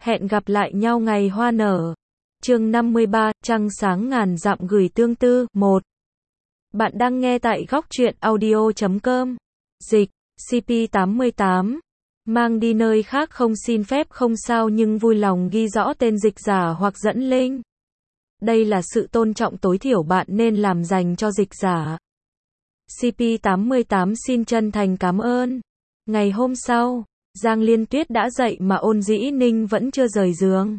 Hẹn gặp lại nhau ngày hoa nở. Chương 53, trăng sáng ngàn dặm gửi tương tư. 1. Bạn đang nghe tại góc truyện audio.com. Dịch, CP88. Mang đi nơi khác không xin phép không sao nhưng vui lòng ghi rõ tên dịch giả hoặc dẫn link. Đây là sự tôn trọng tối thiểu bạn nên làm dành cho dịch giả. CP88 xin chân thành cảm ơn. Ngày hôm sau, Giang Liên Tuyết đã dậy mà Ôn Dĩ Ninh vẫn chưa rời giường.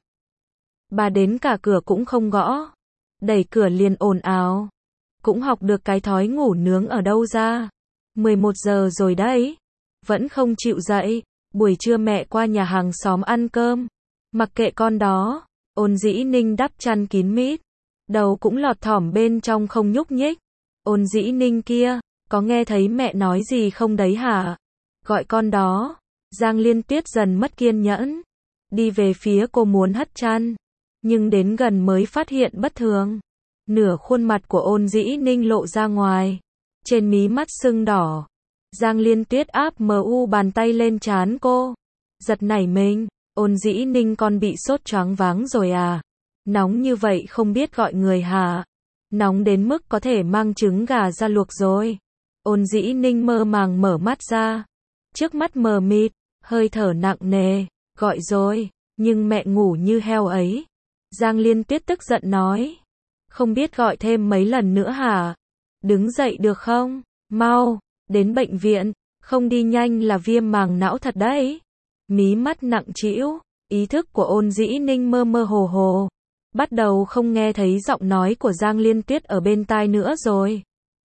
Bà đến cả cửa cũng không gõ. Đẩy cửa liền ồn ào. Cũng học được cái thói ngủ nướng ở đâu ra. 11 giờ rồi đấy. Vẫn không chịu dậy. Buổi trưa mẹ qua nhà hàng xóm ăn cơm. Mặc kệ con đó. Ôn Dĩ Ninh đắp chăn kín mít. Đầu cũng lọt thỏm bên trong không nhúc nhích. Ôn Dĩ Ninh kia, có nghe thấy mẹ nói gì không đấy hả? Gọi con đó. Giang Liên Tuyết dần mất kiên nhẫn. Đi về phía cô muốn hất chăn. Nhưng đến gần mới phát hiện bất thường. Nửa khuôn mặt của Ôn Dĩ Ninh lộ ra ngoài. Trên mí mắt sưng đỏ. Giang Liên Tuyết áp bàn tay lên trán cô. Giật nảy mình. Ôn Dĩ Ninh con bị sốt choáng váng rồi à? Nóng như vậy không biết gọi người hả? Nóng đến mức có thể mang trứng gà ra luộc rồi. Ôn Dĩ Ninh mơ màng mở mắt ra. Trước mắt mờ mịt, hơi thở nặng nề. Gọi rồi, nhưng mẹ ngủ như heo ấy. Giang Liên Tuyết tức giận nói. Không biết gọi thêm mấy lần nữa hả? Đứng dậy được không? Mau, đến bệnh viện. Không đi nhanh là viêm màng não thật đấy. Mí mắt nặng trĩu, ý thức của Ôn Dĩ Ninh mơ mơ hồ hồ. Bắt đầu không nghe thấy giọng nói của Giang Liên Tuyết ở bên tai nữa rồi.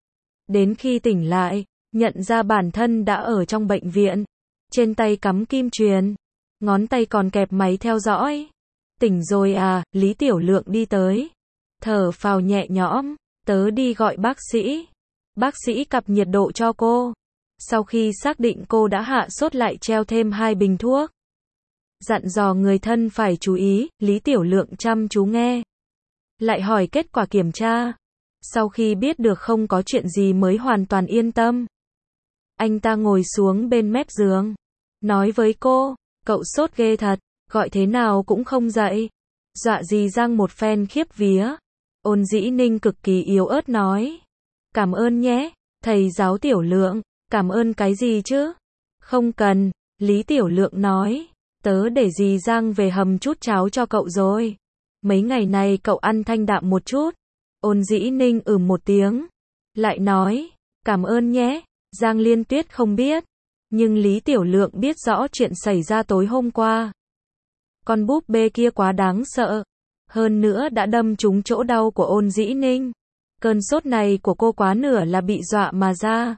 Đến khi tỉnh lại, nhận ra bản thân đã ở trong bệnh viện. Trên tay cắm kim truyền. Ngón tay còn kẹp máy theo dõi. Tỉnh rồi à, Lý Tiểu Lượng đi tới. Thở phào nhẹ nhõm, tớ đi gọi bác sĩ. Bác sĩ cặp nhiệt độ cho cô. Sau khi xác định cô đã hạ sốt lại treo thêm 2 bình thuốc. Dặn dò người thân phải chú ý, Lý Tiểu Lượng chăm chú nghe. Lại hỏi kết quả kiểm tra. Sau khi biết được không có chuyện gì mới hoàn toàn yên tâm. Anh ta ngồi xuống bên mép giường. Nói với cô, cậu sốt ghê thật, gọi thế nào cũng không dậy. Dọa dì Giang một phen khiếp vía. Ôn Dĩ Ninh cực kỳ yếu ớt nói. Cảm ơn nhé, thầy giáo Tiểu Lượng. Cảm ơn cái gì chứ? Không cần, Lý Tiểu Lượng nói. Tớ để dì Giang về hầm chút cháo cho cậu rồi. Mấy ngày này cậu ăn thanh đạm một chút. Ôn Dĩ Ninh một tiếng. Lại nói, cảm ơn nhé. Giang Liên Tuyết không biết. Nhưng Lý Tiểu Lượng biết rõ chuyện xảy ra tối hôm qua. Con búp bê kia quá đáng sợ. Hơn nữa đã đâm trúng chỗ đau của Ôn Dĩ Ninh. Cơn sốt này của cô quá nửa là bị dọa mà ra.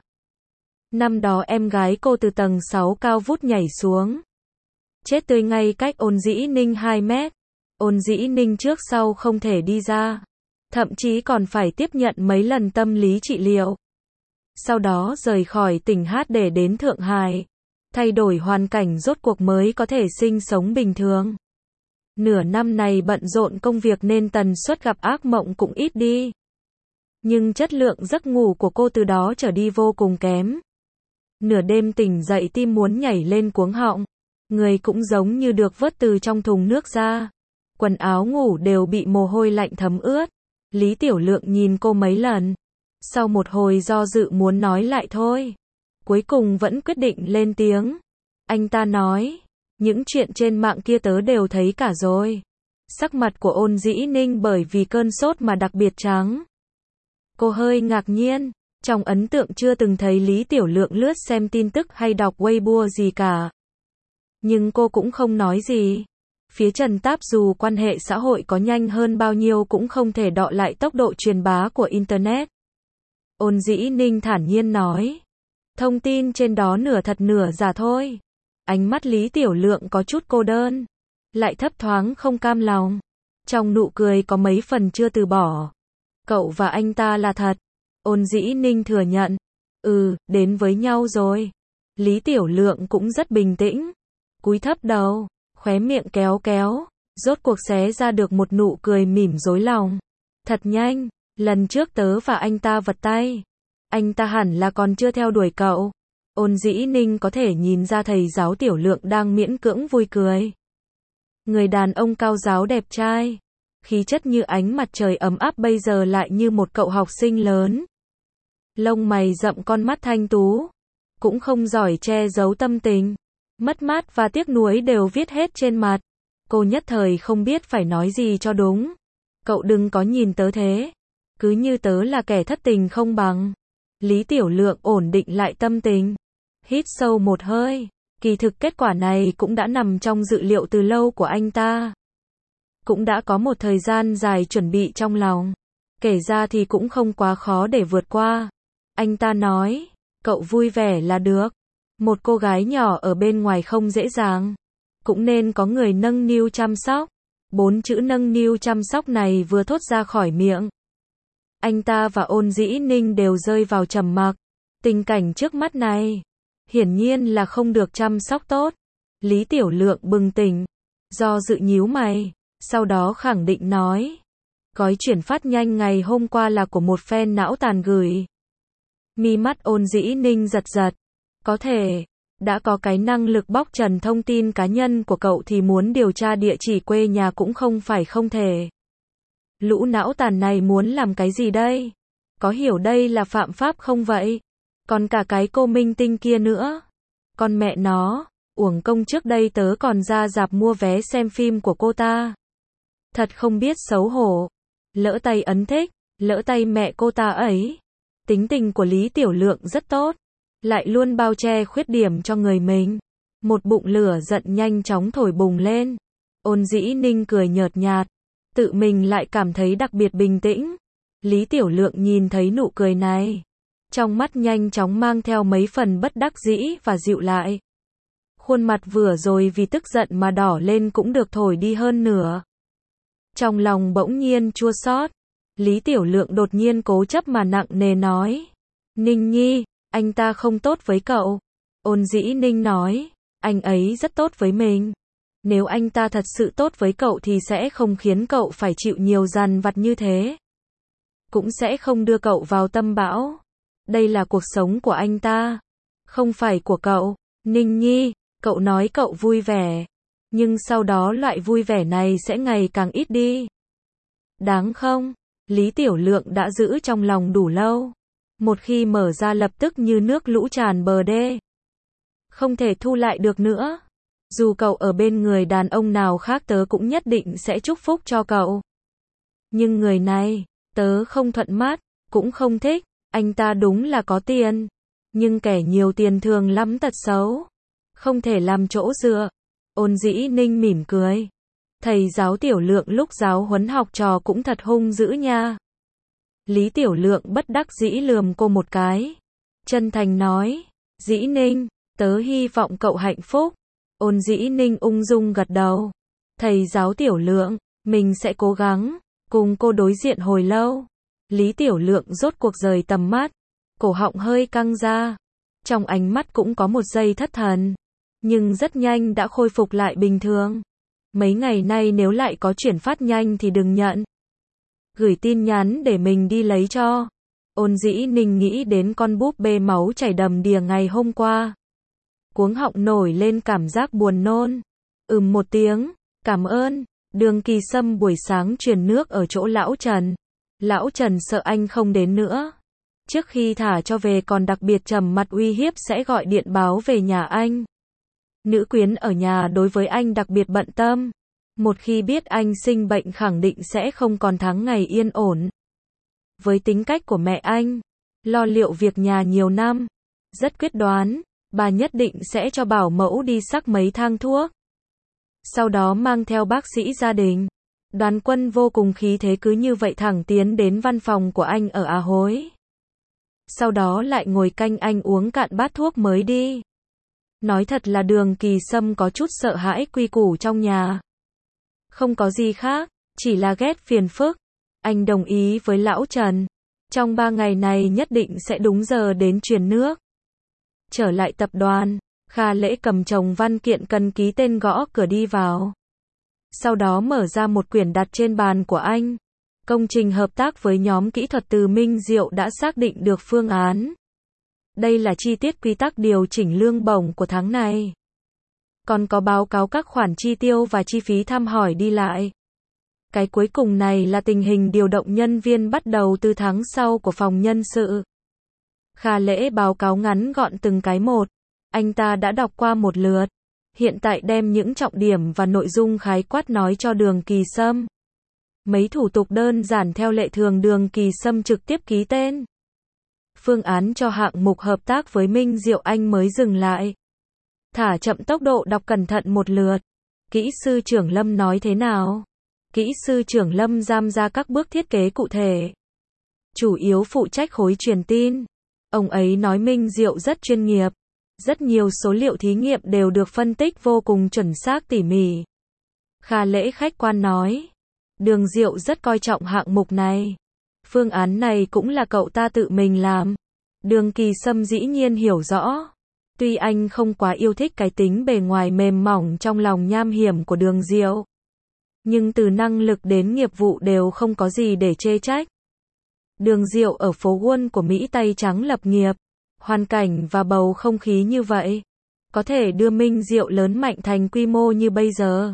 Năm đó em gái cô từ tầng 6 cao vút nhảy xuống. Chết tươi ngay cách Ôn Dĩ Ninh 2 mét. Ôn Dĩ Ninh trước sau không thể đi ra. Thậm chí còn phải tiếp nhận mấy lần tâm lý trị liệu. Sau đó rời khỏi tỉnh Hát để đến Thượng Hải. Thay đổi hoàn cảnh rốt cuộc mới có thể sinh sống bình thường. Nửa năm này bận rộn công việc nên tần suất gặp ác mộng cũng ít đi. Nhưng chất lượng giấc ngủ của cô từ đó trở đi vô cùng kém. Nửa đêm tỉnh dậy tim muốn nhảy lên cuống họng. Người cũng giống như được vớt từ trong thùng nước ra. Quần áo ngủ đều bị mồ hôi lạnh thấm ướt. Lý Tiểu Lượng nhìn cô mấy lần. Sau một hồi do dự muốn nói lại thôi. Cuối cùng vẫn quyết định lên tiếng. Anh ta nói. Những chuyện trên mạng kia tớ đều thấy cả rồi. Sắc mặt của Ôn Dĩ Ninh bởi vì cơn sốt mà đặc biệt trắng. Cô hơi ngạc nhiên. Trong ấn tượng chưa từng thấy Lý Tiểu Lượng lướt xem tin tức hay đọc Weibo gì cả. Nhưng cô cũng không nói gì. Phía Trần Táp dù quan hệ xã hội có nhanh hơn bao nhiêu cũng không thể đọ lại tốc độ truyền bá của Internet. Ôn Dĩ Ninh thản nhiên nói. Thông tin trên đó nửa thật nửa giả thôi. Ánh mắt Lý Tiểu Lượng có chút cô đơn. Lại thấp thoáng không cam lòng. Trong nụ cười có mấy phần chưa từ bỏ. Cậu và anh ta là thật. Ôn Dĩ Ninh thừa nhận. Đến với nhau rồi. Lý Tiểu Lượng cũng rất bình tĩnh. Cúi thấp đầu, khóe miệng kéo kéo. Rốt cuộc xé ra được một nụ cười mỉm dối lòng. Thật nhanh, lần trước tớ và anh ta vật tay. Anh ta hẳn là còn chưa theo đuổi cậu. Ôn Dĩ Ninh có thể nhìn ra thầy giáo Tiểu Lượng đang miễn cưỡng vui cười. Người đàn ông cao ráo đẹp trai, khí chất như ánh mặt trời ấm áp bây giờ lại như một cậu học sinh lớn. Lông mày rậm, con mắt thanh tú, cũng không giỏi che giấu tâm tình. Mất mát và tiếc nuối đều viết hết trên mặt. Cô nhất thời không biết phải nói gì cho đúng. Cậu đừng có nhìn tớ thế. Cứ như tớ là kẻ thất tình không bằng. Lý Tiểu Lượng ổn định lại tâm tình. Hít sâu một hơi. Kỳ thực kết quả này cũng đã nằm trong dự liệu từ lâu của anh ta. Cũng đã có một thời gian dài chuẩn bị trong lòng. Kể ra thì cũng không quá khó để vượt qua. Anh ta nói, cậu vui vẻ là được. Một cô gái nhỏ ở bên ngoài không dễ dàng. Cũng nên có người nâng niu chăm sóc. 4 chữ nâng niu chăm sóc này vừa thốt ra khỏi miệng. Anh ta và Ôn Dĩ Ninh đều rơi vào trầm mặc. Tình cảnh trước mắt này, hiển nhiên là không được chăm sóc tốt. Lý Tiểu Lượng bừng tỉnh, do dự nhíu mày, sau đó khẳng định nói. Gói chuyển phát nhanh ngày hôm qua là của một fan não tàn gửi. Mi mắt Ôn Dĩ Ninh giật giật. Có thể, đã có cái năng lực bóc trần thông tin cá nhân của cậu thì muốn điều tra địa chỉ quê nhà cũng không phải không thể. Lũ não tàn này muốn làm cái gì đây? Có hiểu đây là phạm pháp không vậy? Còn cả cái cô minh tinh kia nữa. Con mẹ nó, uổng công trước đây tớ còn ra rạp mua vé xem phim của cô ta. Thật không biết xấu hổ. Lỡ tay ấn thích, lỡ tay mẹ cô ta ấy. Tính tình của Lý Tiểu Lượng rất tốt. Lại luôn bao che khuyết điểm cho người mình. Một bụng lửa giận nhanh chóng thổi bùng lên. Ôn Dĩ Ninh cười nhợt nhạt. Tự mình lại cảm thấy đặc biệt bình tĩnh. Lý Tiểu Lượng nhìn thấy nụ cười này. Trong mắt nhanh chóng mang theo mấy phần bất đắc dĩ và dịu lại. Khuôn mặt vừa rồi vì tức giận mà đỏ lên cũng được thổi đi hơn nửa. Trong lòng bỗng nhiên chua xót. Lý Tiểu Lượng đột nhiên cố chấp mà nặng nề nói. Ninh Nhi, anh ta không tốt với cậu. Ôn Dĩ Ninh nói, anh ấy rất tốt với mình. Nếu anh ta thật sự tốt với cậu thì sẽ không khiến cậu phải chịu nhiều dằn vặt như thế. Cũng sẽ không đưa cậu vào tâm bão. Đây là cuộc sống của anh ta, không phải của cậu. Ninh Nhi, cậu nói cậu vui vẻ. Nhưng sau đó loại vui vẻ này sẽ ngày càng ít đi. Đáng không? Lý Tiểu Lượng đã giữ trong lòng đủ lâu. Một khi mở ra lập tức như nước lũ tràn bờ đê. Không thể thu lại được nữa. Dù cậu ở bên người đàn ông nào khác tớ cũng nhất định sẽ chúc phúc cho cậu. Nhưng người này, tớ không thuận mắt, cũng không thích. Anh ta đúng là có tiền. Nhưng kẻ nhiều tiền thường lắm tật xấu. Không thể làm chỗ dựa. Ôn Dĩ Ninh mỉm cười. Thầy giáo Tiểu Lượng lúc giáo huấn học trò cũng thật hung dữ nha. Lý Tiểu Lượng bất đắc dĩ lườm cô một cái. Chân thành nói, Dĩ Ninh, tớ hy vọng cậu hạnh phúc. Ôn Dĩ Ninh ung dung gật đầu. Thầy giáo Tiểu Lượng, mình sẽ cố gắng. Cùng cô đối diện hồi lâu. Lý Tiểu Lượng rốt cuộc rời tầm mắt. Cổ họng hơi căng ra. Trong ánh mắt cũng có một giây thất thần. Nhưng rất nhanh đã khôi phục lại bình thường. Mấy ngày nay nếu lại có chuyển phát nhanh thì đừng nhận. Gửi tin nhắn để mình đi lấy cho. Ôn Dĩ Ninh nghĩ đến con búp bê máu chảy đầm đìa ngày hôm qua. Cuống họng nổi lên cảm giác buồn nôn. Một tiếng, cảm ơn. Đường Kỳ Sâm buổi sáng truyền nước ở chỗ lão Trần. Lão Trần sợ anh không đến nữa. Trước khi thả cho về còn đặc biệt trầm mặt uy hiếp sẽ gọi điện báo về nhà anh. Nữ quyến ở nhà đối với anh đặc biệt bận tâm. Một khi biết anh sinh bệnh khẳng định sẽ không còn tháng ngày yên ổn. Với tính cách của mẹ anh, lo liệu việc nhà nhiều năm, rất quyết đoán, bà nhất định sẽ cho bảo mẫu đi sắc mấy thang thuốc. Sau đó mang theo bác sĩ gia đình. Đoàn Quân vô cùng khí thế cứ như vậy thẳng tiến đến văn phòng của anh ở A Hối. Sau đó lại ngồi canh anh uống cạn bát thuốc mới đi. Nói thật là Đường Kỳ Sâm có chút sợ hãi quy củ trong nhà. Không có gì khác, chỉ là ghét phiền phức. Anh đồng ý với lão Trần. Trong 3 ngày này nhất định sẽ đúng giờ đến truyền nước. Trở lại tập đoàn, Kha Lễ cầm chồng văn kiện cần ký tên gõ cửa đi vào. Sau đó mở ra một quyển đặt trên bàn của anh. Công trình hợp tác với nhóm kỹ thuật từ Minh Diệu đã xác định được phương án. Đây là chi tiết quy tắc điều chỉnh lương bổng của tháng này. còn có báo cáo các khoản chi tiêu và chi phí thăm hỏi đi lại. Cái cuối cùng này là tình hình điều động nhân viên bắt đầu từ tháng sau của phòng nhân sự. Kha Lễ báo cáo ngắn gọn từng cái một. Anh ta đã đọc qua một lượt. Hiện tại đem những trọng điểm và nội dung khái quát nói cho Đường Kỳ Sâm. Mấy thủ tục đơn giản theo lệ thường Đường Kỳ Sâm trực tiếp ký tên. Phương án cho hạng mục hợp tác với Minh Diệu Anh mới dừng lại. Thả chậm tốc độ đọc cẩn thận một lượt. Kỹ sư trưởng Lâm nói thế nào? Kỹ sư trưởng Lâm giam ra các bước thiết kế cụ thể. Chủ yếu phụ trách khối truyền tin. Ông ấy nói Minh Diệu rất chuyên nghiệp. Rất nhiều số liệu thí nghiệm đều được phân tích vô cùng chuẩn xác tỉ mỉ. Kha Lễ khách quan nói. Đường Diệu rất coi trọng hạng mục này. Phương án này cũng là cậu ta tự mình làm. Đường Kỳ Sâm dĩ nhiên hiểu rõ. Tuy anh không quá yêu thích cái tính bề ngoài mềm mỏng trong lòng nham hiểm của Đường Diệu. Nhưng từ năng lực đến nghiệp vụ đều không có gì để chê trách. Đường Diệu ở phố Wall của Mỹ tay trắng lập nghiệp. Hoàn cảnh và bầu không khí như vậy. Có thể đưa Minh Diệu lớn mạnh thành quy mô như bây giờ.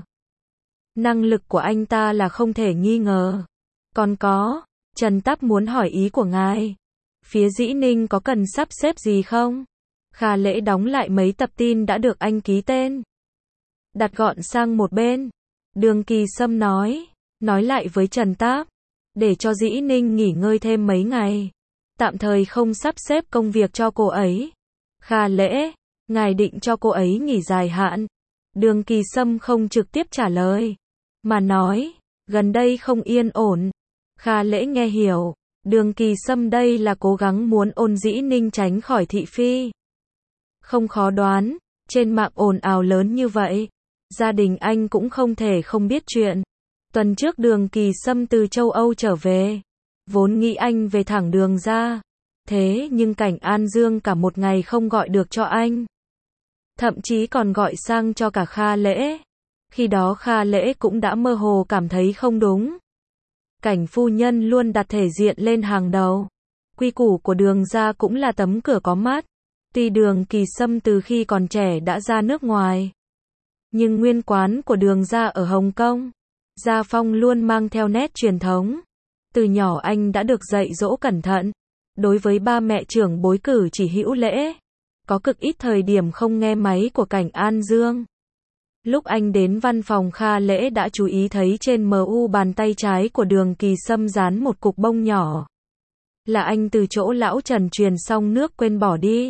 Năng lực của anh ta là không thể nghi ngờ. Còn có, Trần Táp muốn hỏi ý của ngài. Phía Dĩ Ninh có cần sắp xếp gì không? Kha Lễ đóng lại mấy tập tin đã được anh ký tên. Đặt gọn sang một bên. Đường Kỳ Sâm nói lại với Trần Táp. Để cho Dĩ Ninh nghỉ ngơi thêm mấy ngày. Tạm thời không sắp xếp công việc cho cô ấy. Kha Lễ, ngài định cho cô ấy nghỉ dài hạn. Đường Kỳ Sâm không trực tiếp trả lời. Mà nói, gần đây không yên ổn. Kha Lễ nghe hiểu. Đường Kỳ Sâm đây là cố gắng muốn Ôn Dĩ Ninh tránh khỏi thị phi. Không khó đoán, trên mạng ồn ào lớn như vậy. Gia đình anh cũng không thể không biết chuyện. Tuần trước Đường Kỳ Sâm từ châu Âu trở về. Vốn nghĩ anh về thẳng đường ra. Thế nhưng Cảnh An Dương cả một ngày không gọi được cho anh. Thậm chí còn gọi sang cho cả Kha Lễ. Khi đó Kha Lễ cũng đã mơ hồ cảm thấy không đúng. Cảnh phu nhân luôn đặt thể diện lên hàng đầu. Quy củ của Đường ra cũng là tấm cửa có mắt. Tuy Đường Kỳ Sâm từ khi còn trẻ đã ra nước ngoài. Nhưng nguyên quán của Đường ra ở Hồng Kông. Gia phong luôn mang theo nét truyền thống. Từ nhỏ anh đã được dạy dỗ cẩn thận. Đối với ba mẹ trưởng bối cử chỉ hữu lễ. Có cực ít thời điểm không nghe máy của Cảnh An Dương. Lúc anh đến văn phòng Kha Lễ đã chú ý thấy trên MU bàn tay trái của Đường Kỳ Sâm dán một cục bông nhỏ. Là anh từ chỗ lão Trần truyền xong nước quên bỏ đi.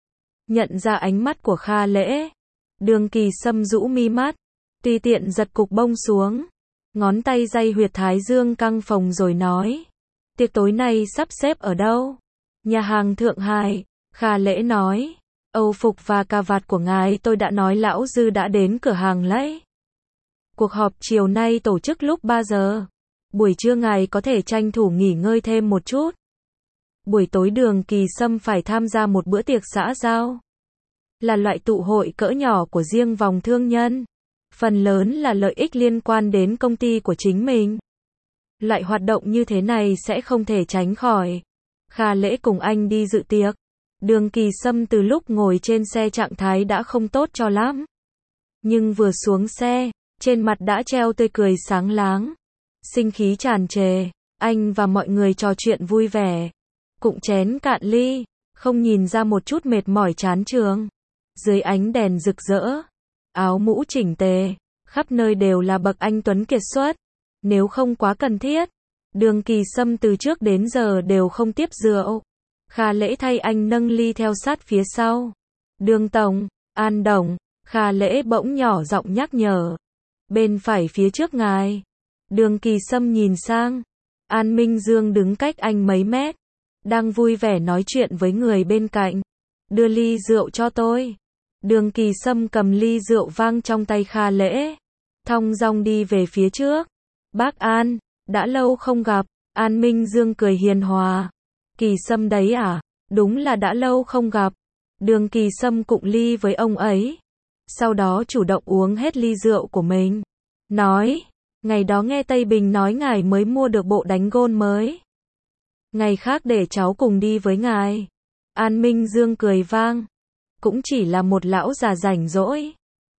Nhận ra ánh mắt của Kha Lễ. Đường Kỳ Sâm rũ mi mắt. Tùy tiện giật cục bông xuống. Ngón tay day huyệt thái dương căng phồng rồi nói. Tiệc tối nay sắp xếp ở đâu? Nhà hàng Thượng Hải. Kha Lễ nói. Âu phục và cà vạt của ngài tôi đã nói lão Dư đã đến cửa hàng lấy. Cuộc họp chiều nay tổ chức lúc 3 giờ. Buổi trưa ngài có thể tranh thủ nghỉ ngơi thêm một chút. Buổi tối Đường Kỳ Sâm phải tham gia một bữa tiệc xã giao. Là loại tụ hội cỡ nhỏ của riêng vòng thương nhân. Phần lớn là lợi ích liên quan đến công ty của chính mình. Loại hoạt động như thế này sẽ không thể tránh khỏi. Kha Lễ cùng anh đi dự tiệc. Đường Kỳ Sâm từ lúc ngồi trên xe trạng thái đã không tốt cho lắm. Nhưng vừa xuống xe, trên mặt đã treo tươi cười sáng láng. Sinh khí tràn trề, anh và mọi người trò chuyện vui vẻ. Cụng chén cạn ly, không nhìn ra một chút mệt mỏi chán chường. Dưới ánh đèn rực rỡ, áo mũ chỉnh tề, khắp nơi đều là bậc anh tuấn kiệt xuất. Nếu không quá cần thiết, Đường Kỳ Sâm từ trước đến giờ đều không tiếp rượu. Kha Lễ thay anh nâng ly theo sát phía sau. Đường tổng, An đồng, Kha Lễ bỗng nhỏ giọng nhắc nhở. Bên phải phía trước ngài. Đường Kỳ Sâm nhìn sang. An Minh Dương đứng cách anh mấy mét. Đang vui vẻ nói chuyện với người bên cạnh. Đưa ly rượu cho tôi. Đường Kỳ Sâm cầm ly rượu vang trong tay Kha Lễ. Thong dong đi về phía trước. Bác An, đã lâu không gặp. An Minh Dương cười hiền hòa. Kỳ Sâm đấy à? Đúng là đã lâu không gặp. Đường Kỳ Sâm cụng ly với ông ấy. Sau đó chủ động uống hết ly rượu của mình. Nói, ngày đó nghe Tây Bình nói ngài mới mua được bộ đánh gôn mới. Ngày khác để cháu cùng đi với ngài. An Minh Dương cười vang. Cũng chỉ là một lão già rảnh rỗi.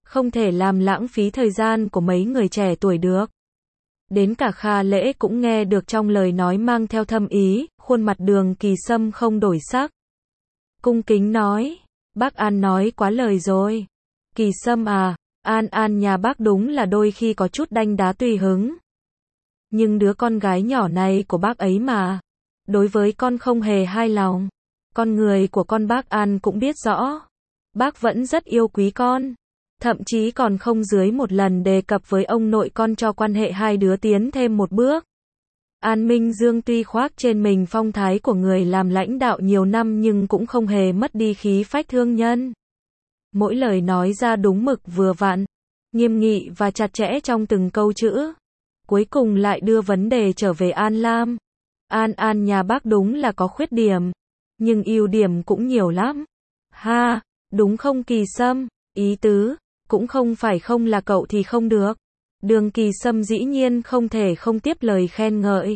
Không thể làm lãng phí thời gian của mấy người trẻ tuổi được. Đến cả Kha Lễ cũng nghe được trong lời nói mang theo thâm ý, khuôn mặt Đường Kỳ Sâm không đổi sắc. Cung kính nói, bác An nói quá lời rồi. Kỳ Sâm à, An nhà bác đúng là đôi khi có chút đanh đá tùy hứng. Nhưng đứa con gái nhỏ này của bác ấy mà, đối với con không hề hai lòng. Con người của con bác An cũng biết rõ. Bác vẫn rất yêu quý con. Thậm chí còn không dưới một lần đề cập với ông nội con cho quan hệ hai đứa tiến thêm một bước. An Minh Dương tuy khoác trên mình phong thái của người làm lãnh đạo nhiều năm nhưng cũng không hề mất đi khí phách thương nhân. Mỗi lời nói ra đúng mực vừa vặn, nghiêm nghị và chặt chẽ trong từng câu chữ. Cuối cùng lại đưa vấn đề trở về An Lam. An nhà bác đúng là có khuyết điểm, nhưng ưu điểm cũng nhiều lắm. Ha, đúng không Kỳ Sâm? Ý tứ, cũng không phải không là cậu thì không được. Đường Kỳ Sâm dĩ nhiên không thể không tiếp lời khen ngợi.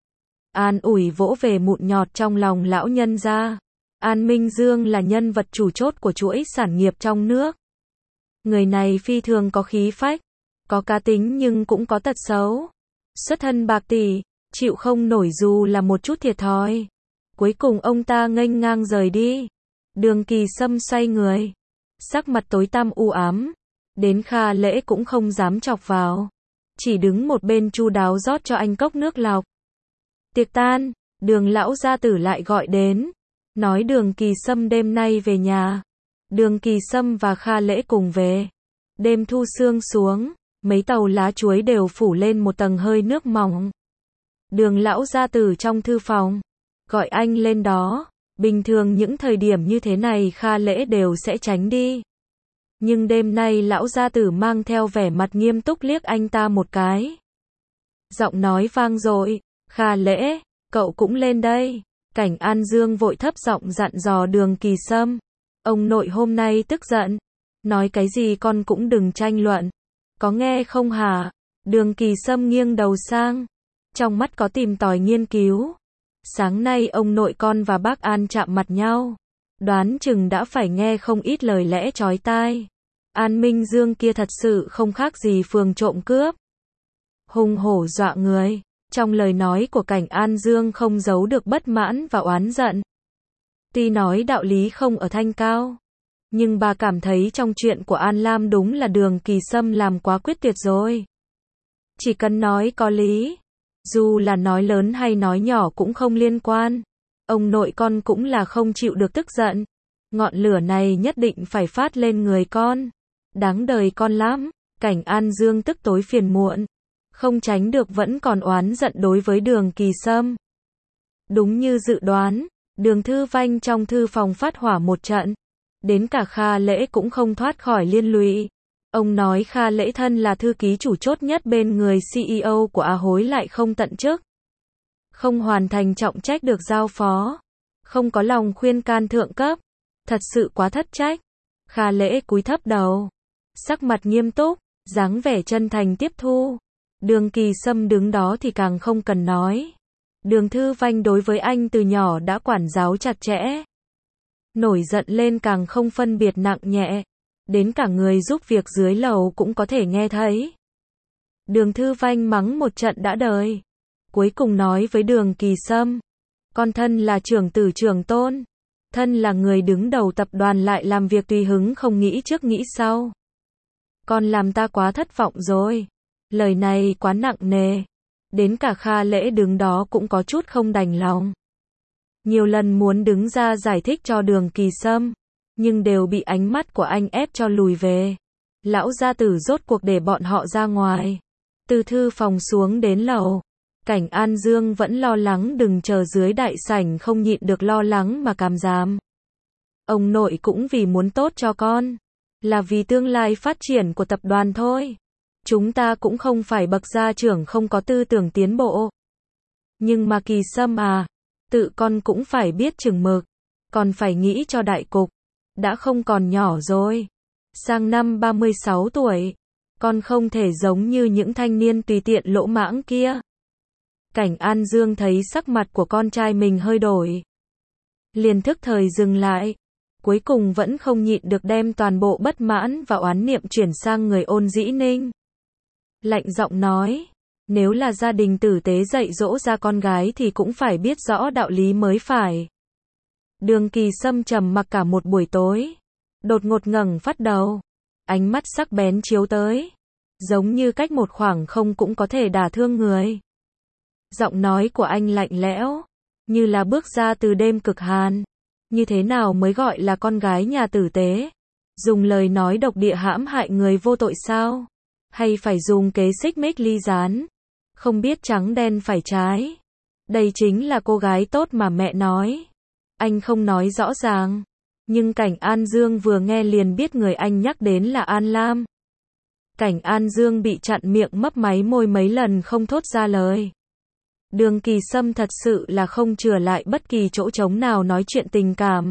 An ủi vỗ về mụn nhọt trong lòng lão nhân gia. An Minh Dương là nhân vật chủ chốt của chuỗi sản nghiệp trong nước. Người này phi thường có khí phách, có cá tính nhưng cũng có tật xấu. Xuất thân bạc tỷ, chịu không nổi dù là một chút thiệt thòi. Cuối cùng ông ta nghênh ngang rời đi. Đường Kỳ Sâm xoay người, sắc mặt tối tăm u ám. Đến Kha Lễ cũng không dám chọc vào, chỉ đứng một bên chu đáo rót cho anh cốc nước lọc. Tiệc tan, Đường lão gia tử lại gọi đến, nói Đường Kỳ Sâm đêm nay về nhà. Đường Kỳ Sâm và Kha Lễ cùng về. Đêm thu sương xuống, mấy tàu lá chuối đều phủ lên một tầng hơi nước mỏng. Đường lão gia tử trong thư phòng, gọi anh lên đó. Bình thường những thời điểm như thế này Kha Lễ đều sẽ tránh đi. Nhưng đêm nay lão gia tử mang theo vẻ mặt nghiêm túc liếc anh ta một cái. Giọng nói vang dội, Kha Lễ, cậu cũng lên đây. Cảnh An Dương vội thấp giọng dặn dò Đường Kỳ Sâm. Ông nội hôm nay tức giận. Nói cái gì con cũng đừng tranh luận. Có nghe không hả? Đường Kỳ Sâm nghiêng đầu sang. Trong mắt có tìm tòi nghiên cứu. Sáng nay ông nội con và bác An chạm mặt nhau. Đoán chừng đã phải nghe không ít lời lẽ chói tai. An Minh Dương kia thật sự không khác gì phường trộm cướp. Hùng hổ dọa người. Trong lời nói của Cảnh An Dương không giấu được bất mãn và oán giận. Tuy nói đạo lý không ở thanh cao, nhưng bà cảm thấy trong chuyện của An Lam đúng là Đường Kỳ Sâm làm quá quyết tuyệt rồi. Chỉ cần nói có lý, dù là nói lớn hay nói nhỏ cũng không liên quan. Ông nội con cũng là không chịu được tức giận. Ngọn lửa này nhất định phải phát lên người con. Đáng đời con lắm. Cảnh An Dương tức tối phiền muộn. Không tránh được vẫn còn oán giận đối với Đường Kỳ Sâm. Đúng như dự đoán, Đường Thư Vanh trong thư phòng phát hỏa một trận. Đến cả Kha Lễ cũng không thoát khỏi liên lụy. Ông nói Kha Lễ thân là thư ký chủ chốt nhất bên người CEO của A Hối lại không tận chức. Không hoàn thành trọng trách được giao phó. Không có lòng khuyên can thượng cấp. Thật sự quá thất trách. Kha Lễ cúi thấp đầu. Sắc mặt nghiêm túc, dáng vẻ chân thành tiếp thu. Đường Kỳ Sâm đứng đó thì càng không cần nói. Đường Thư Vanh đối với anh từ nhỏ đã quản giáo chặt chẽ. Nổi giận lên càng không phân biệt nặng nhẹ. Đến cả người giúp việc dưới lầu cũng có thể nghe thấy. Đường Thư Vanh mắng một trận đã đời. Cuối cùng nói với Đường Kỳ Sâm. Con thân là trưởng tử trưởng tôn. Thân là người đứng đầu tập đoàn lại làm việc tùy hứng không nghĩ trước nghĩ sau. Con làm ta quá thất vọng rồi. Lời này quá nặng nề. Đến cả Kha Lễ đứng đó cũng có chút không đành lòng. Nhiều lần muốn đứng ra giải thích cho Đường Kỳ Sâm, nhưng đều bị ánh mắt của anh ép cho lùi về. Lão gia tử rốt cuộc để bọn họ ra ngoài. Từ thư phòng xuống đến lầu. Cảnh An Dương vẫn lo lắng đừng chờ dưới đại sảnh không nhịn được lo lắng mà cảm giảm. Ông nội cũng vì muốn tốt cho con. Là vì tương lai phát triển của tập đoàn thôi. Chúng ta cũng không phải bậc gia trưởng không có tư tưởng tiến bộ. Nhưng mà Kỳ Sâm à, tự con cũng phải biết chừng mực. Còn phải nghĩ cho đại cục. Đã không còn nhỏ rồi. Sang năm 36 tuổi. Con không thể giống như những thanh niên tùy tiện lỗ mãng kia. Cảnh An Dương thấy sắc mặt của con trai mình hơi đổi. Liền thức thời dừng lại. cuối cùng vẫn không nhịn được đem toàn bộ bất mãn và oán niệm chuyển sang người Ôn Dĩ Ninh. Lạnh giọng nói, nếu là gia đình tử tế dạy dỗ ra con gái thì cũng phải biết rõ đạo lý mới phải. Đường Kỳ Sâm trầm mặc cả một buổi tối, đột ngột ngẩng phát đầu, ánh mắt sắc bén chiếu tới, giống như cách một khoảng không cũng có thể đả thương người. Giọng nói của anh lạnh lẽo, như là bước ra từ đêm cực hàn. Như thế nào mới gọi là con gái nhà tử tế? Dùng lời nói độc địa hãm hại người vô tội sao? Hay phải dùng kế xích mích ly gián? Không biết trắng đen phải trái. Đây chính là cô gái tốt mà mẹ nói. Anh không nói rõ ràng, nhưng Cảnh An Dương vừa nghe liền biết người anh nhắc đến là An Lam. Cảnh An Dương bị chặn miệng mấp máy môi mấy lần không thốt ra lời. Đường Kỳ Sâm thật sự là không chừa lại bất kỳ chỗ trống nào nói chuyện tình cảm.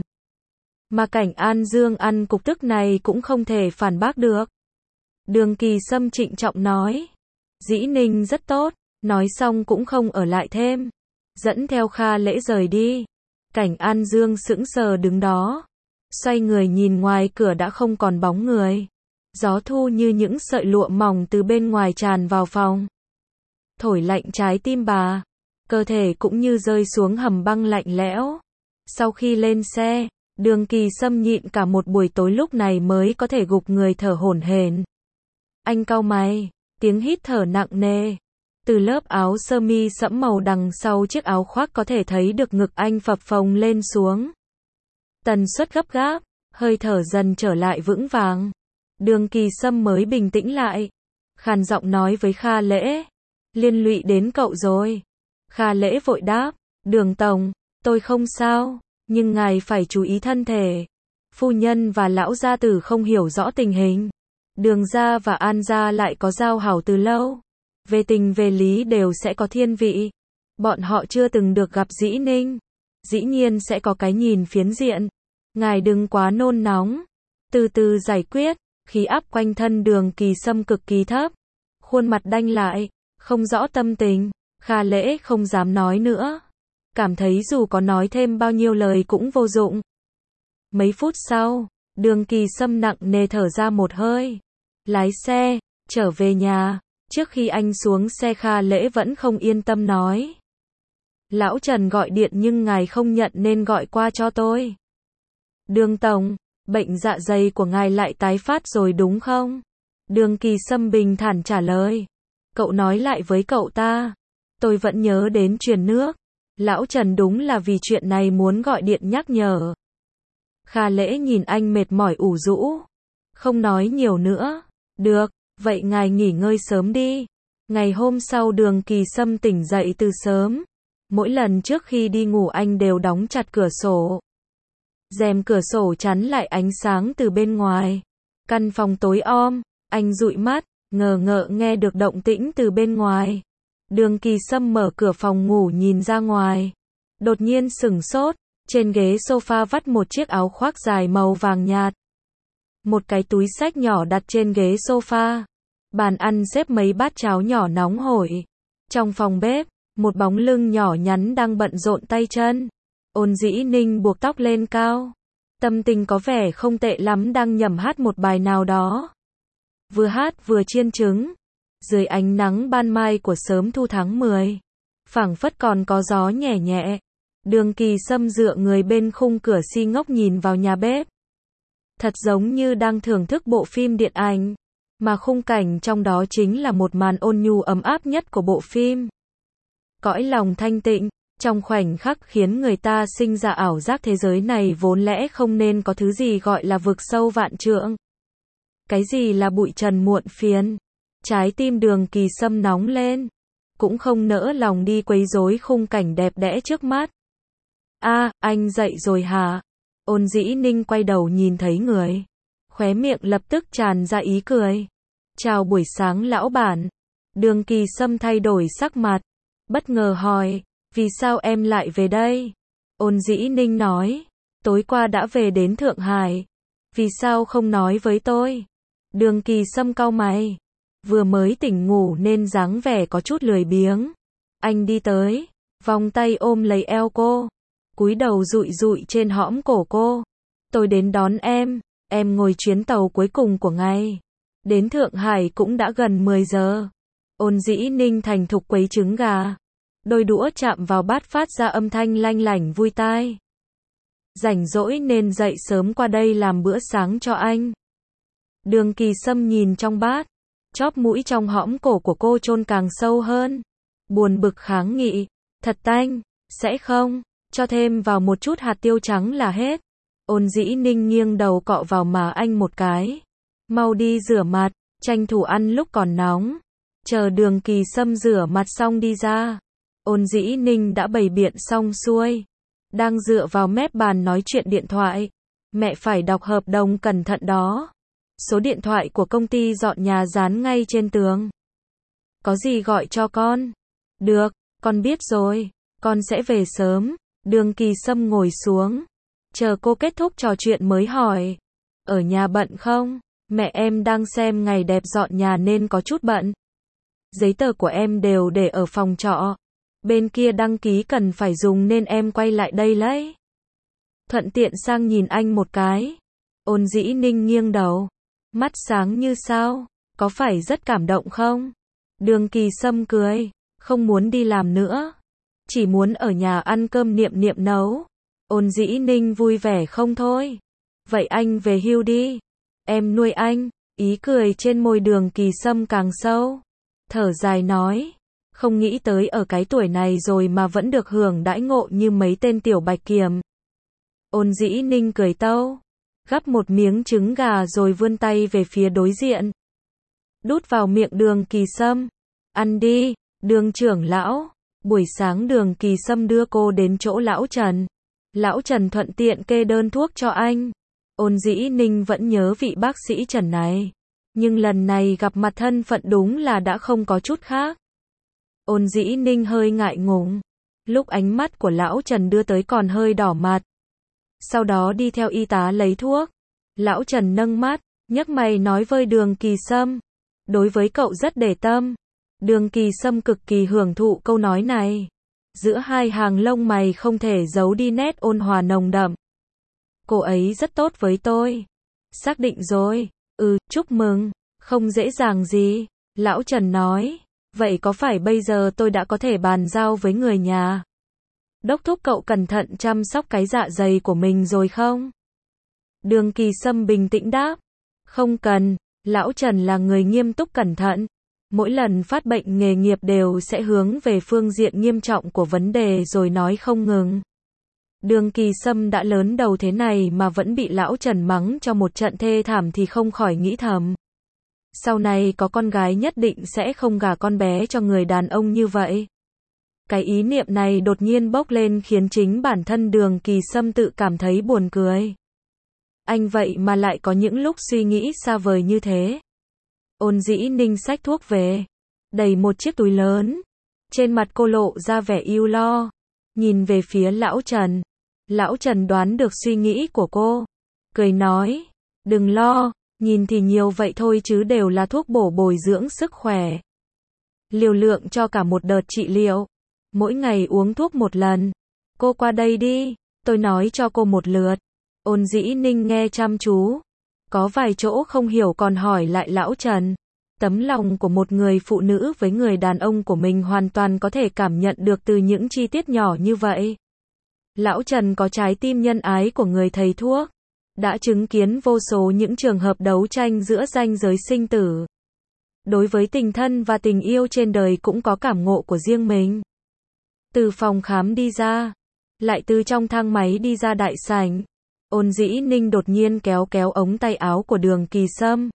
Mà Cảnh An Dương ăn cục tức này cũng không thể phản bác được. Đường Kỳ Sâm trịnh trọng nói, Dĩ Ninh rất tốt, nói xong cũng không ở lại thêm. Dẫn theo Kha Lễ rời đi. Cảnh An Dương sững sờ đứng đó. Xoay người nhìn ngoài cửa đã không còn bóng người. Gió thu như những sợi lụa mỏng từ bên ngoài tràn vào phòng. Thổi lạnh trái tim bà. Cơ thể cũng như rơi xuống hầm băng lạnh lẽo. Sau khi lên xe, Đường Kỳ Sâm nhịn cả một buổi tối lúc này mới có thể gục người thở hổn hển. Anh cau mày, tiếng hít thở nặng nề. Từ lớp áo sơ mi sẫm màu đằng sau chiếc áo khoác có thể thấy được ngực anh phập phồng lên xuống. Tần suất gấp gáp, hơi thở dần trở lại vững vàng. Đường Kỳ Sâm mới bình tĩnh lại. Khàn giọng nói với Kha Lễ, liên lụy đến cậu rồi. Kha Lễ vội đáp, Đường tổng, tôi không sao, nhưng ngài phải chú ý thân thể. Phu nhân và lão gia tử không hiểu rõ tình hình. Đường gia và An gia lại có giao hảo từ lâu. Về tình về lý đều sẽ có thiên vị. Bọn họ chưa từng được gặp Dĩ Ninh. Dĩ nhiên sẽ có cái nhìn phiến diện. Ngài đừng quá nôn nóng. Từ từ giải quyết. Khí áp quanh thân Đường Kỳ Sâm cực kỳ thấp. Khuôn mặt đanh lại. Không rõ tâm tình. Kha Lễ không dám nói nữa. Cảm thấy dù có nói thêm bao nhiêu lời cũng vô dụng. Mấy phút sau, Đường Kỳ Sâm nặng nề thở ra một hơi. Lái xe, trở về nhà. Trước khi anh xuống xe Kha Lễ vẫn không yên tâm nói. Lão Trần gọi điện nhưng ngài không nhận nên gọi qua cho tôi. Đường tổng, bệnh dạ dày của ngài lại tái phát rồi đúng không? Đường Kỳ Sâm bình thản trả lời. Cậu nói lại với cậu ta. Tôi vẫn nhớ đến truyền nước. Lão Trần đúng là vì chuyện này muốn gọi điện nhắc nhở. Kha Lễ nhìn anh mệt mỏi ủ rũ. Không nói nhiều nữa. Được, vậy ngài nghỉ ngơi sớm đi. Ngày hôm sau Đường Kỳ Sâm tỉnh dậy từ sớm. Mỗi lần trước khi đi ngủ anh đều đóng chặt cửa sổ. Rèm cửa sổ chắn lại ánh sáng từ bên ngoài. Căn phòng tối om, anh dụi mắt, ngờ ngợ nghe được động tĩnh từ bên ngoài. Đường Kỳ Sâm mở cửa phòng ngủ nhìn ra ngoài. Đột nhiên sửng sốt, trên ghế sofa vắt một chiếc áo khoác dài màu vàng nhạt. Một cái túi xách nhỏ đặt trên ghế sofa. Bàn ăn xếp mấy bát cháo nhỏ nóng hổi. Trong phòng bếp, một bóng lưng nhỏ nhắn đang bận rộn tay chân. Ôn Dĩ Ninh buộc tóc lên cao. Tâm tình có vẻ không tệ lắm đang nhẩm hát một bài nào đó. Vừa hát vừa chiên trứng. Dưới ánh nắng ban mai của sớm thu tháng 10. Phảng phất còn có gió nhẹ nhẹ. Đường Kỳ Sâm dựa người bên khung cửa si ngốc nhìn vào nhà bếp. Thật giống như đang thưởng thức bộ phim điện ảnh. Mà khung cảnh trong đó chính là một màn ôn nhu ấm áp nhất của bộ phim. Cõi lòng thanh tịnh, trong khoảnh khắc khiến người ta sinh ra ảo giác thế giới này vốn lẽ không nên có thứ gì gọi là vực sâu vạn trượng. Cái gì là bụi trần muộn phiền. Trái tim Đường Kỳ Sâm nóng lên. Cũng không nỡ lòng đi quấy rối khung cảnh đẹp đẽ trước mắt. Anh dậy rồi hả? Ôn Dĩ Ninh quay đầu nhìn thấy người. Khóe miệng lập tức tràn ra ý cười. Chào buổi sáng lão bản. Đường Kỳ Sâm thay đổi sắc mặt. Bất ngờ hỏi, vì sao em lại về đây? Ôn Dĩ Ninh nói, tối qua đã về đến Thượng Hải. Vì sao không nói với tôi? Đường Kỳ Sâm cau mày. Vừa mới tỉnh ngủ nên dáng vẻ có chút lười biếng. Anh đi tới, vòng tay ôm lấy eo cô. Cúi đầu dụi dụi trên hõm cổ cô. tôi đến đón em ngồi chuyến tàu cuối cùng của ngày. Đến Thượng Hải cũng đã gần 10 giờ. Ôn Dĩ Ninh thành thục quấy trứng gà. Đôi đũa chạm vào bát phát ra âm thanh lanh lảnh vui tai. Rảnh rỗi nên dậy sớm qua đây làm bữa sáng cho anh. Đường Kỳ Sâm nhìn trong bát. Chóp mũi trong hõm cổ của cô chôn càng sâu hơn. Buồn bực kháng nghị. Thật tanh, sẽ không, cho thêm vào một chút hạt tiêu trắng là hết. Ôn Dĩ Ninh nghiêng đầu cọ vào má anh một cái. Mau đi rửa mặt, tranh thủ ăn lúc còn nóng. Chờ Đường Kỳ Sâm rửa mặt xong đi ra. Ôn Dĩ Ninh đã bày biện xong xuôi. Đang dựa vào mép bàn nói chuyện điện thoại. Mẹ phải đọc hợp đồng cẩn thận đó. Số điện thoại của công ty dọn nhà dán ngay trên tường. Có gì gọi cho con? Được, con biết rồi, con sẽ về sớm. Đường Kỳ Sâm ngồi xuống. Chờ cô kết thúc trò chuyện mới hỏi. Ở nhà bận không? Mẹ em đang xem ngày đẹp dọn nhà nên có chút bận. Giấy tờ của em đều để ở phòng trọ. Bên kia đăng ký cần phải dùng nên em quay lại đây lấy. Thuận tiện sang nhìn anh một cái. Ôn Dĩ Ninh nghiêng đầu. Mắt sáng như sao? Có phải rất cảm động không? Đường Kỳ Sâm cười. Không muốn đi làm nữa. Chỉ muốn ở nhà ăn cơm niệm niệm nấu. Ôn Dĩ Ninh vui vẻ không thôi. Vậy anh về hưu đi. Em nuôi anh. Ý cười trên môi Đường Kỳ Sâm càng sâu. Thở dài nói. Không nghĩ tới ở cái tuổi này rồi mà vẫn được hưởng đãi ngộ như mấy tên tiểu bạch kiểm. Ôn Dĩ Ninh cười tâu. Gắp một miếng trứng gà rồi vươn tay về phía đối diện. Đút vào miệng Đường Kỳ Sâm. Ăn đi, Đường trưởng lão. Buổi sáng Đường Kỳ Sâm đưa cô đến chỗ lão Trần. Lão Trần thuận tiện kê đơn thuốc cho anh. Ôn Dĩ Ninh vẫn nhớ vị bác sĩ Trần này. Nhưng lần này gặp mặt thân phận đúng là đã không có chút khác. Ôn Dĩ Ninh hơi ngại ngùng. Lúc ánh mắt của lão Trần đưa tới còn hơi đỏ mặt. Sau đó đi theo y tá lấy thuốc. Lão Trần nâng mắt, nhấc mày nói với Đường Kỳ Sâm. Đối với cậu rất để tâm. Đường Kỳ Sâm cực kỳ hưởng thụ câu nói này. Giữa hai hàng lông mày không thể giấu đi nét ôn hòa nồng đậm. Cô ấy rất tốt với tôi. Xác định rồi. Chúc mừng. Không dễ dàng gì. Lão Trần nói. Vậy có phải bây giờ tôi đã có thể bàn giao với người nhà? Đốc thúc cậu cẩn thận chăm sóc cái dạ dày của mình rồi không? Đường Kỳ Sâm bình tĩnh đáp. Không cần. Lão Trần là người nghiêm túc cẩn thận. Mỗi lần phát bệnh nghề nghiệp đều sẽ hướng về phương diện nghiêm trọng của vấn đề rồi nói không ngừng. Đường Kỳ Sâm đã lớn đầu thế này mà vẫn bị lão Trần mắng cho một trận thê thảm thì không khỏi nghĩ thầm. Sau này có con gái nhất định sẽ không gả con bé cho người đàn ông như vậy. Cái ý niệm này đột nhiên bốc lên khiến chính bản thân Đường Kỳ Sâm tự cảm thấy buồn cười. Anh vậy mà lại có những lúc suy nghĩ xa vời như thế. Ôn Dĩ Ninh xách thuốc về. Đầy một chiếc túi lớn. Trên mặt cô lộ ra vẻ ưu lo. Nhìn về phía lão Trần. Lão Trần đoán được suy nghĩ của cô. Cười nói. Đừng lo. Nhìn thì nhiều vậy thôi chứ đều là thuốc bồi dưỡng sức khỏe. Liều lượng cho cả một đợt trị liệu. Mỗi ngày uống thuốc một lần. Cô qua đây đi. Tôi nói cho cô một lượt. Ôn Dĩ Ninh nghe chăm chú. Có vài chỗ không hiểu còn hỏi lại lão Trần. Tấm lòng của một người phụ nữ với người đàn ông của mình hoàn toàn có thể cảm nhận được từ những chi tiết nhỏ như vậy. Lão Trần có trái tim nhân ái của người thầy thuốc. Đã chứng kiến vô số những trường hợp đấu tranh giữa ranh giới sinh tử. Đối với tình thân và tình yêu trên đời cũng có cảm ngộ của riêng mình. Từ phòng khám đi ra. Lại từ trong thang máy đi ra đại sảnh. Ôn Dĩ Ninh đột nhiên kéo ống tay áo của Đường Kỳ Sâm.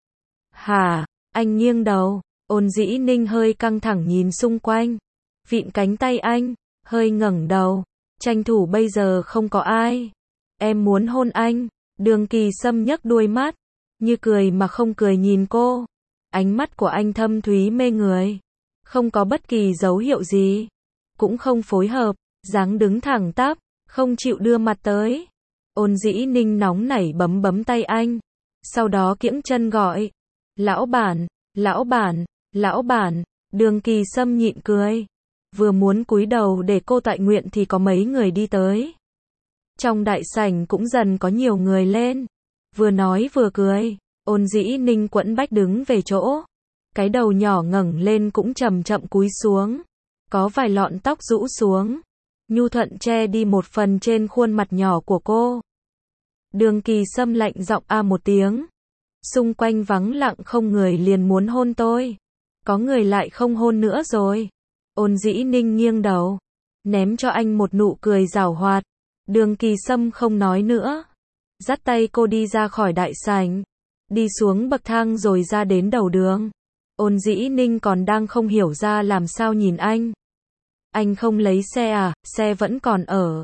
Hả? Anh nghiêng đầu. Ôn Dĩ Ninh hơi căng thẳng nhìn xung quanh. Vịn cánh tay anh. Hơi ngẩng đầu. Tranh thủ bây giờ không có ai. Em muốn hôn anh. Đường Kỳ Sâm nhấc đuôi mắt. Như cười mà không cười nhìn cô. Ánh mắt của anh thâm thúy mê người. Không có bất kỳ dấu hiệu gì. Cũng không phối hợp. Dáng đứng thẳng tắp. Không chịu đưa mặt tới. Ôn Dĩ Ninh nóng nảy bấm tay anh. Sau đó kiễng chân gọi. Lão bản, lão bản, lão bản. Đường Kỳ Sâm nhịn cười. Vừa muốn cúi đầu để cô tọa nguyện thì có mấy người đi tới. Trong đại sảnh cũng dần có nhiều người lên. Vừa nói vừa cười. Ôn Dĩ Ninh quẫn bách đứng về chỗ. Cái đầu nhỏ ngẩng lên cũng chậm chậm cúi xuống. Có vài lọn tóc rũ xuống. Nhu thuận che đi một phần trên khuôn mặt nhỏ của cô. Đường Kỳ Sâm lạnh giọng a một tiếng. Xung quanh vắng lặng không người liền muốn hôn tôi. Có người lại không hôn nữa rồi. Ôn Dĩ Ninh nghiêng đầu. Ném cho anh một nụ cười giảo hoạt. Đường Kỳ Sâm không nói nữa. Dắt tay cô đi ra khỏi đại sảnh. Đi xuống bậc thang rồi ra đến đầu đường. Ôn Dĩ Ninh còn đang không hiểu ra làm sao nhìn anh. Anh không lấy xe à, xe vẫn còn ở.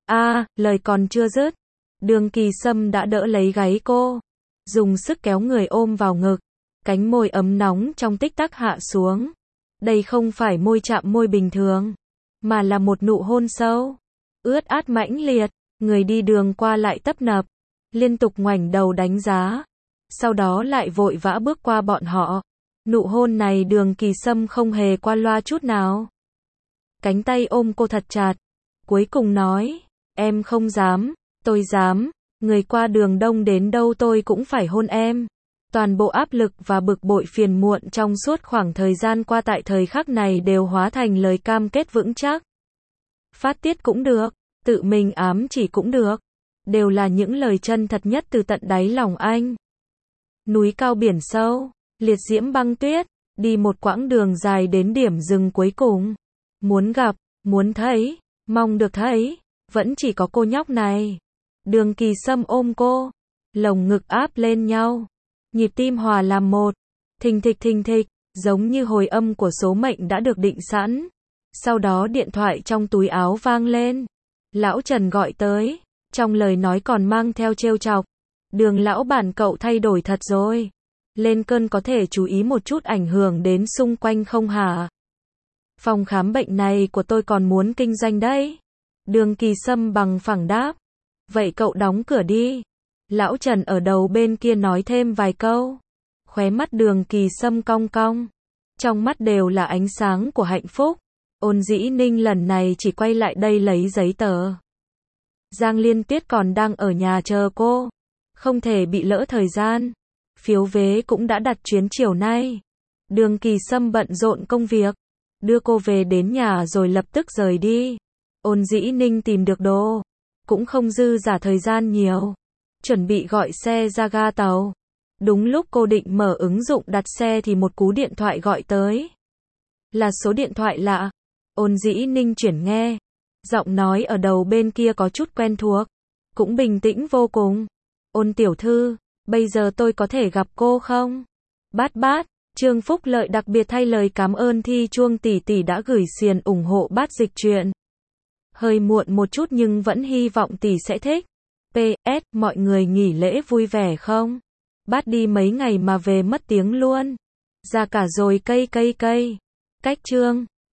Lời còn chưa dứt. Đường Kỳ Sâm đã đỡ lấy gáy cô. Dùng sức kéo người ôm vào ngực. Cánh môi ấm nóng trong tích tắc hạ xuống. Đây không phải môi chạm môi bình thường. Mà là một nụ hôn sâu. Ướt át mãnh liệt. Người đi đường qua lại tấp nập. Liên tục ngoảnh đầu đánh giá. Sau đó lại vội vã bước qua bọn họ. Nụ hôn này Đường Kỳ Sâm không hề qua loa chút nào. Cánh tay ôm cô thật chặt. Cuối cùng nói. Em không dám. Tôi dám. Người qua đường đông đến đâu tôi cũng phải hôn em. Toàn bộ áp lực và bực bội phiền muộn trong suốt khoảng thời gian qua tại thời khắc này đều hóa thành lời cam kết vững chắc. Phát tiết cũng được. Tự mình ám chỉ cũng được. Đều là những lời chân thật nhất từ tận đáy lòng anh. Núi cao biển sâu. Liệt diễm băng tuyết. Đi một quãng đường dài đến điểm dừng cuối cùng. Muốn gặp, muốn thấy, mong được thấy. Vẫn chỉ có cô nhóc này. Đường Kỳ Sâm ôm cô. Lồng ngực áp lên nhau. Nhịp tim hòa làm một. Thình thịch, giống như hồi âm của số mệnh đã được định sẵn. Sau đó điện thoại trong túi áo vang lên. Lão Trần gọi tới. Trong lời nói còn mang theo trêu chọc. Đường lão bản cậu thay đổi thật rồi. Lên cơn có thể chú ý một chút ảnh hưởng đến xung quanh không hả? Phòng khám bệnh này của tôi còn muốn kinh doanh đấy. Đường Kỳ Sâm bằng phẳng đáp. Vậy cậu đóng cửa đi. Lão Trần ở đầu bên kia nói thêm vài câu. Khóe mắt Đường Kỳ Sâm cong cong. Trong mắt đều là ánh sáng của hạnh phúc. Ôn Dĩ Ninh lần này chỉ quay lại đây lấy giấy tờ. Giang Liên Tuyết còn đang ở nhà chờ cô. Không thể bị lỡ thời gian. Phiếu vé cũng đã đặt chuyến chiều nay. Đường Kỳ Sâm bận rộn công việc. Đưa cô về đến nhà rồi lập tức rời đi. Ôn Dĩ Ninh tìm được đồ. Cũng không dư giả thời gian nhiều. Chuẩn bị gọi xe ra ga tàu. Đúng lúc cô định mở ứng dụng đặt xe thì một cú điện thoại gọi tới. Là số điện thoại lạ. Ôn Dĩ Ninh chuyển nghe. Giọng nói ở đầu bên kia có chút quen thuộc. Cũng bình tĩnh vô cùng. Ôn tiểu thư, bây giờ tôi có thể gặp cô không? Bát, Trương Phúc Lợi đặc biệt thay lời cảm ơn Thi Chuông tỷ tỷ đã gửi xiền ủng hộ Bát dịch truyện. Hơi muộn một chút nhưng vẫn hy vọng tỷ sẽ thích. PS, mọi người nghỉ lễ vui vẻ không? Bát đi mấy ngày mà về mất tiếng luôn. Ra cả rồi cây. Cách chương